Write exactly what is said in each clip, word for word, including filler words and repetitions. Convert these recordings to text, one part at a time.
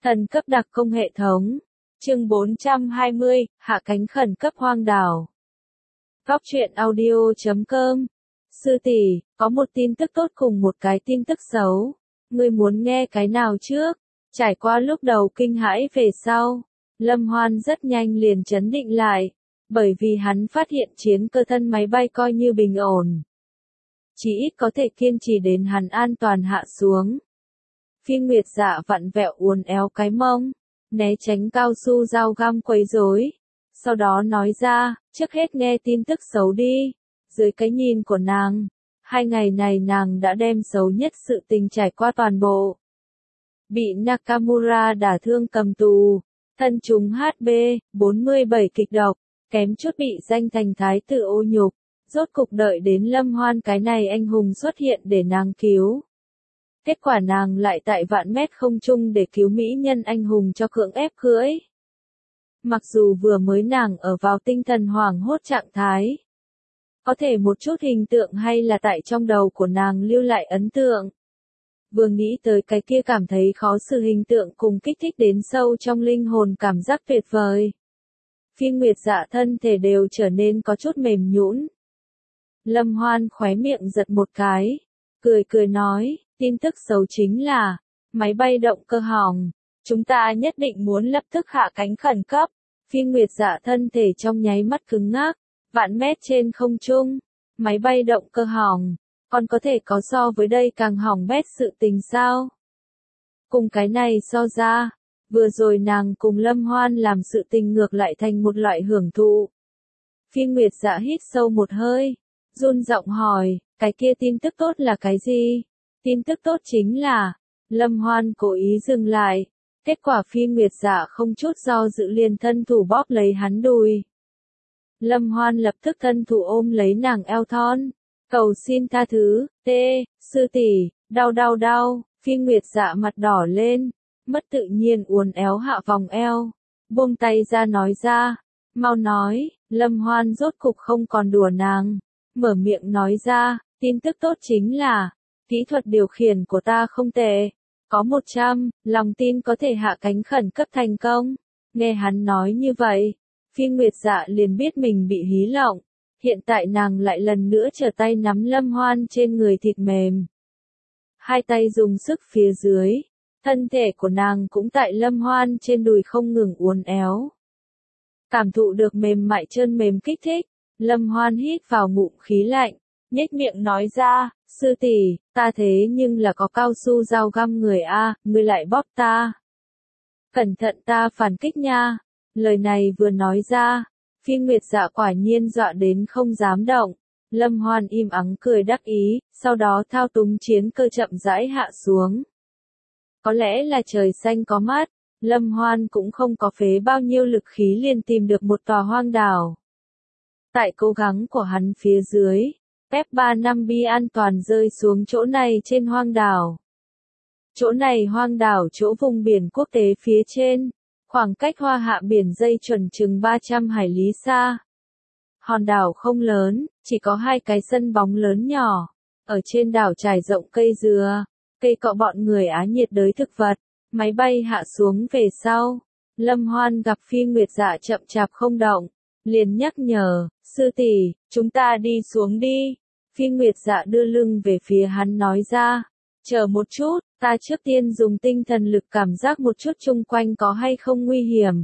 Thần cấp đặc công hệ thống. Chương bốn trăm hai mươi, hạ cánh khẩn cấp hoang đảo. Góc truyện audio chấm com. Sư tỷ, có một tin tức tốt cùng một cái tin tức xấu. Ngươi muốn nghe cái nào trước? Trải qua lúc đầu kinh hãi về sau, Lâm Hoan rất nhanh liền trấn định lại, bởi vì hắn phát hiện chiến cơ thân máy bay coi như bình ổn. Chỉ ít có thể kiên trì đến hắn an toàn hạ xuống. Phi Nguyệt Dạ vặn vẹo uốn éo cái mông, né tránh cao su dao găm quấy rối. Sau đó nói ra, trước hết nghe tin tức xấu đi. Dưới cái nhìn của nàng, hai ngày này nàng đã đem xấu nhất sự tình trải qua toàn bộ. Bị Nakamura đả thương cầm tù, thân chúng hát bê bốn mươi bảy kịch độc, kém chút bị danh thành thái tử ô nhục. Rốt cục đợi đến Lâm Hoan cái này anh hùng xuất hiện để nàng cứu. Kết quả nàng lại tại vạn mét không trung để cứu mỹ nhân anh hùng cho cưỡng ép cưỡi. Mặc dù vừa mới nàng ở vào tinh thần hoảng hốt trạng thái, có thể một chút hình tượng hay là tại trong đầu của nàng lưu lại ấn tượng. Vừa nghĩ tới cái kia cảm thấy khó xử hình tượng cùng kích thích đến sâu trong linh hồn cảm giác tuyệt vời. Phi Nguyệt Dạ thân thể đều trở nên có chút mềm nhũn. Lâm Hoan khóe miệng giật một cái, cười cười nói, tin tức xấu chính là, máy bay động cơ hỏng, chúng ta nhất định muốn lập tức hạ cánh khẩn cấp. Phi Nguyệt Dạ thân thể trong nháy mắt cứng ngắc, vạn mét trên không trung, máy bay động cơ hỏng, còn có thể có so với đây càng hỏng bét sự tình sao? Cùng cái này so ra, vừa rồi nàng cùng Lâm Hoan làm sự tình ngược lại thành một loại hưởng thụ. Phi Nguyệt Dạ hít sâu một hơi, run giọng hỏi, cái kia tin tức tốt là cái gì? Tin tức tốt chính là, Lâm Hoan cố ý dừng lại, kết quả Phi Nguyệt Dạ không chút do dự liền thân thủ bóp lấy hắn đùi. Lâm Hoan lập tức thân thủ ôm lấy nàng eo thon, cầu xin tha thứ, tê, sư tỷ, đau đau đau. Phi Nguyệt Dạ mặt đỏ lên, mất tự nhiên uốn éo hạ vòng eo, buông tay ra nói ra, mau nói. Lâm Hoan rốt cục không còn đùa nàng, mở miệng nói ra, tin tức tốt chính là, kỹ thuật điều khiển của ta không tệ, có một trăm, lòng tin có thể hạ cánh khẩn cấp thành công. Nghe hắn nói như vậy, Phi Nguyệt Dạ liền biết mình bị hí lộng, hiện tại nàng lại lần nữa trở tay nắm Lâm Hoan trên người thịt mềm. Hai tay dùng sức phía dưới, thân thể của nàng cũng tại Lâm Hoan trên đùi không ngừng uốn éo. Cảm thụ được mềm mại trơn mềm kích thích, Lâm Hoan hít vào ngụm khí lạnh, nhếch miệng nói ra, sư tỷ, ta thế nhưng là có cao su dao găm người a, ngươi lại bóp ta. Cẩn thận ta phản kích nha. Lời này vừa nói ra, Phi Nguyệt Dạ quả nhiên dọa đến không dám động. Lâm Hoan im ắng cười đắc ý, sau đó thao túng chiến cơ chậm rãi hạ xuống. Có lẽ là trời xanh có mắt, Lâm Hoan cũng không có phế bao nhiêu lực khí liền tìm được một tòa hoang đảo. Tại cố gắng của hắn phía dưới, F ba năm B an toàn rơi xuống chỗ này trên hoang đảo. Chỗ này hoang đảo chỗ vùng biển quốc tế phía trên, khoảng cách Hoa Hạ biển dây chuẩn chừng ba trăm hải lý xa. Hòn đảo không lớn, chỉ có hai cái sân bóng lớn nhỏ. Ở trên đảo trải rộng cây dừa, cây cọ bọn người Á nhiệt đới thực vật. Máy bay hạ xuống về sau, Lâm Hoan gặp Phi Nguyệt Dạ chậm chạp không động, liền nhắc nhở, sư tỷ, chúng ta đi xuống đi. Phi Nguyệt Dạ đưa lưng về phía hắn nói ra, chờ một chút, ta trước tiên dùng tinh thần lực cảm giác một chút chung quanh có hay không nguy hiểm.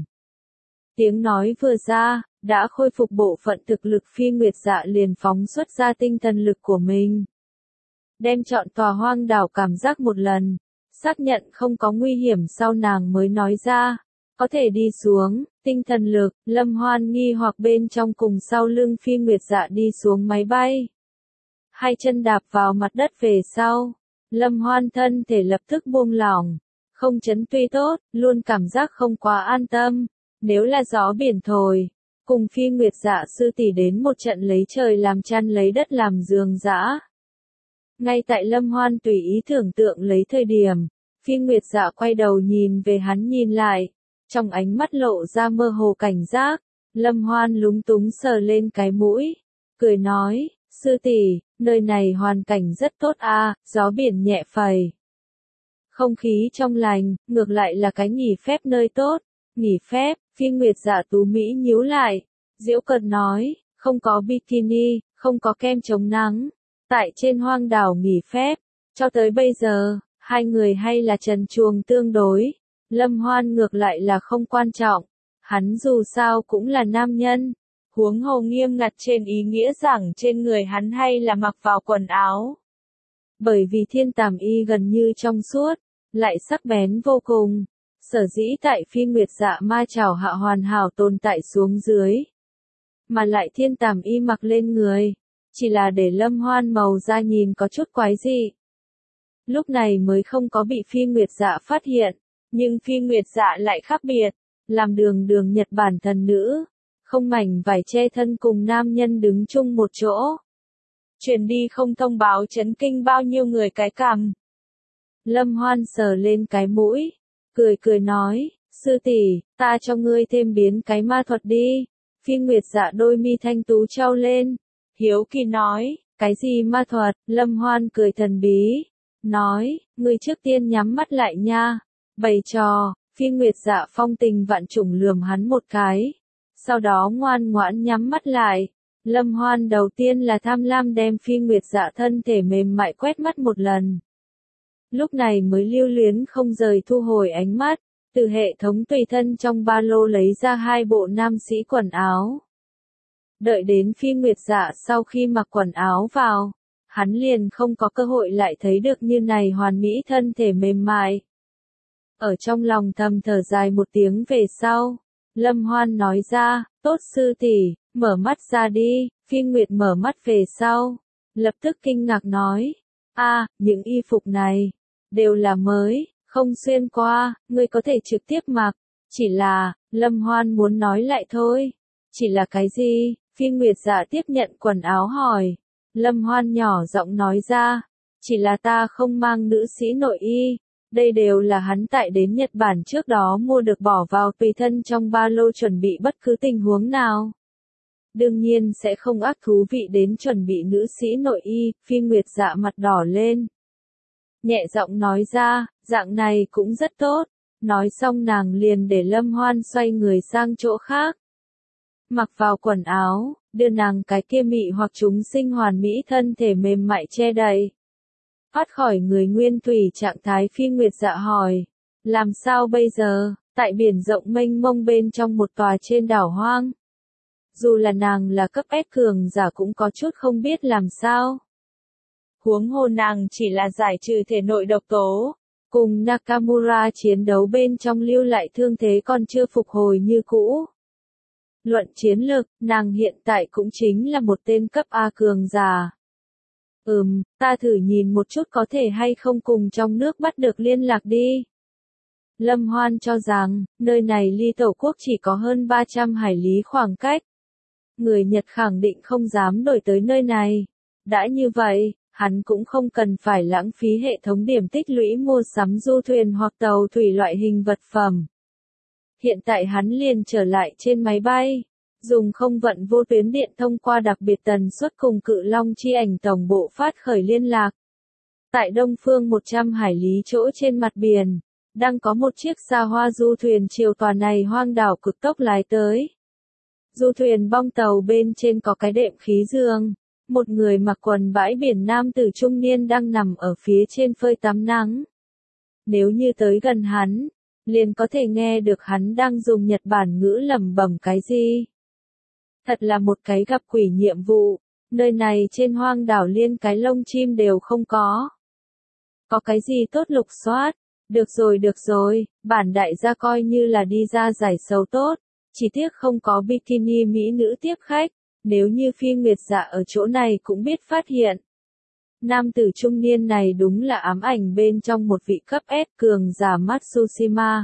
Tiếng nói vừa ra, đã khôi phục bộ phận thực lực Phi Nguyệt Dạ liền phóng xuất ra tinh thần lực của mình. Đem chọn tòa hoang đảo cảm giác một lần, xác nhận không có nguy hiểm sau nàng mới nói ra, có thể đi xuống, tinh thần lực. Lâm Hoan nghi hoặc bên trong cùng sau lưng Phi Nguyệt Dạ đi xuống máy bay. Hai chân đạp vào mặt đất về sau, Lâm Hoan thân thể lập tức buông lỏng, không chấn tuy tốt, luôn cảm giác không quá an tâm, nếu là gió biển thổi, cùng Phi Nguyệt Dạ sư tỷ đến một trận lấy trời làm chăn lấy đất làm giường dã. Ngay tại Lâm Hoan tùy ý tưởng tượng lấy thời điểm, Phi Nguyệt Dạ quay đầu nhìn về hắn nhìn lại, trong ánh mắt lộ ra mơ hồ cảnh giác. Lâm Hoan lúng túng sờ lên cái mũi, cười nói, sư tỷ, nơi này hoàn cảnh rất tốt a, gió biển nhẹ phẩy. Không khí trong lành, ngược lại là cái nghỉ phép nơi tốt. Nghỉ phép, Phi Nguyệt Dạ tú Mỹ nhíu lại. Giễu cợt nói, không có bikini, không có kem chống nắng. Tại trên hoang đảo nghỉ phép, cho tới bây giờ, hai người hay là trần truồng tương đối. Lâm Hoan ngược lại là không quan trọng. Hắn dù sao cũng là nam nhân. Huống hồ nghiêm ngặt trên ý nghĩa rằng trên người hắn hay là mặc vào quần áo. Bởi vì thiên tàm y gần như trong suốt, lại sắc bén vô cùng. Sở dĩ tại Phi Nguyệt Dạ ma chảo hạ hoàn hảo tồn tại xuống dưới. Mà lại thiên tàm y mặc lên người, chỉ là để Lâm Hoan màu da nhìn có chút quái dị. Lúc này mới không có bị Phi Nguyệt Dạ phát hiện, nhưng Phi Nguyệt Dạ lại khác biệt, làm đường đường Nhật Bản thần nữ, không mảnh vải che thân cùng nam nhân đứng chung một chỗ. Truyền đi không thông báo chấn kinh bao nhiêu người cái cằm. Lâm Hoan sờ lên cái mũi, cười cười nói, sư tỷ, ta cho ngươi thêm biến cái ma thuật đi. Phi Nguyệt Dạ đôi mi thanh tú trao lên, hiếu kỳ nói, cái gì ma thuật? Lâm Hoan cười thần bí, nói, ngươi trước tiên nhắm mắt lại nha. Bày trò, Phi Nguyệt Dạ phong tình vạn trùng lườm hắn một cái, sau đó ngoan ngoãn nhắm mắt lại. Lâm Hoan đầu tiên là tham lam đem Phi Nguyệt Dạ thân thể mềm mại quét mắt một lần. Lúc này mới lưu luyến không rời thu hồi ánh mắt, từ hệ thống tùy thân trong ba lô lấy ra hai bộ nam sĩ quần áo. Đợi đến Phi Nguyệt Dạ sau khi mặc quần áo vào, hắn liền không có cơ hội lại thấy được như này hoàn mỹ thân thể mềm mại. Ở trong lòng thầm thở dài một tiếng về sau, Lâm Hoan nói ra, tốt sư tỷ, mở mắt ra đi. Phi Nguyệt mở mắt về sau, lập tức kinh ngạc nói, a, những y phục này, đều là mới, không xuyên qua, ngươi có thể trực tiếp mặc, chỉ là, Lâm Hoan muốn nói lại thôi, chỉ là cái gì? Phi Nguyệt Dạ tiếp nhận quần áo hỏi, Lâm Hoan nhỏ giọng nói ra, chỉ là ta không mang nữ sĩ nội y, đây đều là hắn tại đến Nhật Bản trước đó mua được bỏ vào tùy thân trong ba lô chuẩn bị bất cứ tình huống nào. Đương nhiên sẽ không ác thú vị đến chuẩn bị nữ sĩ nội y. Phi Nguyệt Dạ mặt đỏ lên, nhẹ giọng nói ra, dạng này cũng rất tốt. Nói xong nàng liền để Lâm Hoan xoay người sang chỗ khác. Mặc vào quần áo, đưa nàng cái kia mị hoặc chúng sinh hoàn mỹ thân thể mềm mại che đầy. Thoát khỏi người nguyên thủy trạng thái. Phi Nguyệt Dạ hỏi, làm sao bây giờ, tại biển rộng mênh mông bên trong một tòa trên đảo hoang. Dù là nàng là cấp S cường giả cũng có chút không biết làm sao. Huống hồ nàng chỉ là giải trừ thể nội độc tố, cùng Nakamura chiến đấu bên trong lưu lại thương thế còn chưa phục hồi như cũ. Luận chiến lực, nàng hiện tại cũng chính là một tên cấp A cường giả. Ừm, ta thử nhìn một chút có thể hay không cùng trong nước bắt được liên lạc đi. Lâm Hoan cho rằng, nơi này ly tổ quốc chỉ có hơn ba trăm hải lý khoảng cách. Người Nhật khẳng định không dám đổi tới nơi này. Đã như vậy, hắn cũng không cần phải lãng phí hệ thống điểm tích lũy mua sắm du thuyền hoặc tàu thủy loại hình vật phẩm. Hiện tại hắn liền trở lại trên máy bay, dùng không vận vô tuyến điện thông qua đặc biệt tần suất cùng Cự Long chi ảnh tổng bộ phát khởi liên lạc. Tại đông phương một trăm hải lý chỗ trên mặt biển, đang có một chiếc xa hoa du thuyền chiều tòa này hoang đảo cực tốc lái tới. Du thuyền bong tàu bên trên có cái đệm khí giường, một người mặc quần bãi biển nam tử trung niên đang nằm ở phía trên phơi tắm nắng. Nếu như tới gần hắn, liền có thể nghe được hắn đang dùng Nhật Bản ngữ lẩm bẩm cái gì. Thật là một cái gặp quỷ nhiệm vụ, nơi này trên hoang đảo liên cái lông chim đều không có. Có cái gì tốt lục soát, được rồi được rồi, bản đại gia coi như là đi ra giải sầu tốt, chỉ tiếc không có bikini mỹ nữ tiếp khách, nếu như Phi Nguyệt Dạ ở chỗ này cũng biết phát hiện. Nam tử trung niên này đúng là ám ảnh bên trong một vị cấp S cường giả Matsushima.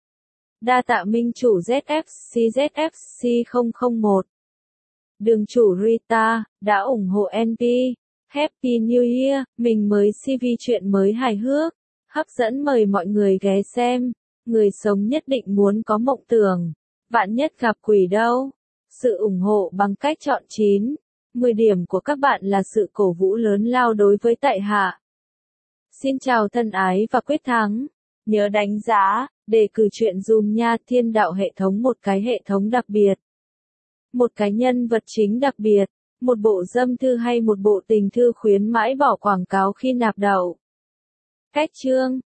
Đa tạ minh chủ Z F C Z F C không không một. Đường chủ Rita, đã ủng hộ en pê. Happy New Year, mình mới xê vê chuyện mới hài hước, hấp dẫn mời mọi người ghé xem. Người sống nhất định muốn có mộng tưởng, vạn nhất gặp quỷ đâu. Sự ủng hộ bằng cách chọn chín, mười điểm của các bạn là sự cổ vũ lớn lao đối với tại hạ. Xin chào thân ái và quyết thắng. Nhớ đánh giá, đề cử chuyện dùm nha. Thiên đạo hệ thống, một cái hệ thống đặc biệt. Một cái nhân vật chính đặc biệt. Một bộ dâm thư hay một bộ tình thư khuyến mãi bỏ quảng cáo khi nạp đậu. Cách chương